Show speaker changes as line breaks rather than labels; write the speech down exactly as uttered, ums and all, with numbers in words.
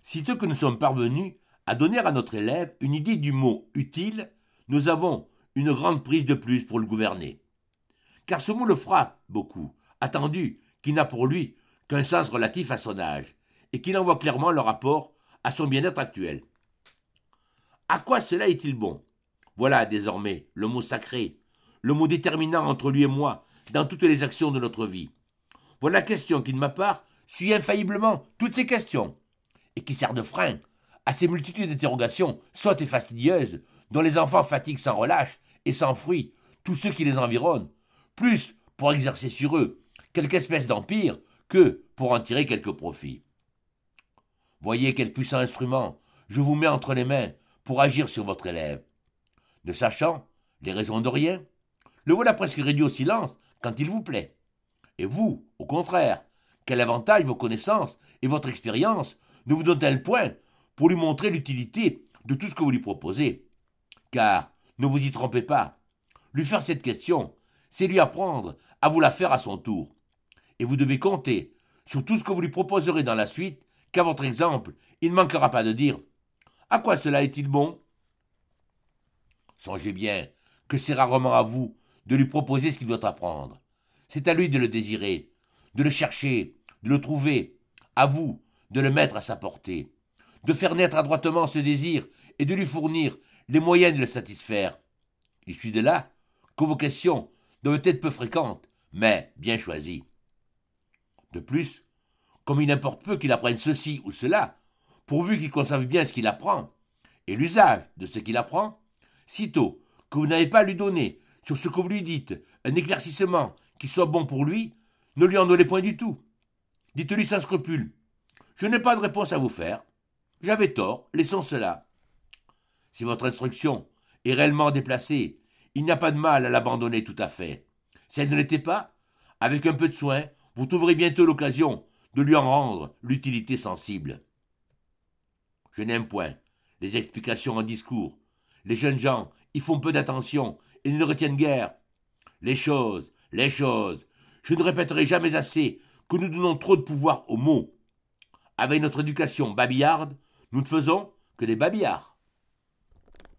Sitôt que nous sommes parvenus à donner à notre élève une idée du mot utile, nous avons une grande prise de plus pour le gouverner. Car ce mot le frappe beaucoup, attendu qu'il n'a pour lui qu'un sens relatif à son âge, et qu'il en voit clairement le rapport à son bien-être actuel. À quoi cela est-il bon? Voilà désormais le mot sacré, le mot déterminant entre lui et moi dans toutes les actions de notre vie. Voilà la question qui, de ma part, suit infailliblement toutes ces questions, et qui sert de frein à ces multitudes d'interrogations sottes et fastidieuses dont les enfants fatiguent sans relâche et sans fruit tous ceux qui les environnent, plus pour exercer sur eux quelque espèce d'empire que pour en tirer quelque profit. Voyez quel puissant instrument je vous mets entre les mains pour agir sur votre élève. Ne sachant les raisons de rien, le voilà presque réduit au silence quand il vous plaît. Et vous, au contraire, quel avantage vos connaissances et votre expérience ne vous donnent-elles point pour lui montrer l'utilité de tout ce que vous lui proposez? Car, ne vous y trompez pas, lui faire cette question, c'est lui apprendre à vous la faire à son tour. Et vous devez compter sur tout ce que vous lui proposerez dans la suite, qu'à votre exemple, il ne manquera pas de dire « À quoi cela est-il bon ?» Songez bien que c'est rarement à vous de lui proposer ce qu'il doit apprendre. C'est à lui de le désirer, de le chercher, de le trouver, à vous de le mettre à sa portée, de faire naître adroitement ce désir et de lui fournir les moyens de le satisfaire. Il suit de là que vos questions doivent être peu fréquentes, mais bien choisies. De plus, comme il importe peu qu'il apprenne ceci ou cela, pourvu qu'il conserve bien ce qu'il apprend, et l'usage de ce qu'il apprend, sitôt que vous n'avez pas à lui donner, sur ce que vous lui dites, un éclaircissement qui soit bon pour lui, ne lui en donnez point du tout. Dites-lui sans scrupule, je n'ai pas de réponse à vous faire, j'avais tort, laissons cela. Si votre instruction est réellement déplacée, il n'y a pas de mal à l'abandonner tout à fait. Si elle ne l'était pas, avec un peu de soin, vous trouverez bientôt l'occasion de lui en rendre l'utilité sensible. Je n'aime point les explications en discours. Les jeunes gens y font peu d'attention et ne retiennent guère. Les choses, les choses, je ne répéterai jamais assez que nous donnons trop de pouvoir aux mots. Avec notre éducation babillarde, nous ne faisons que des babillards.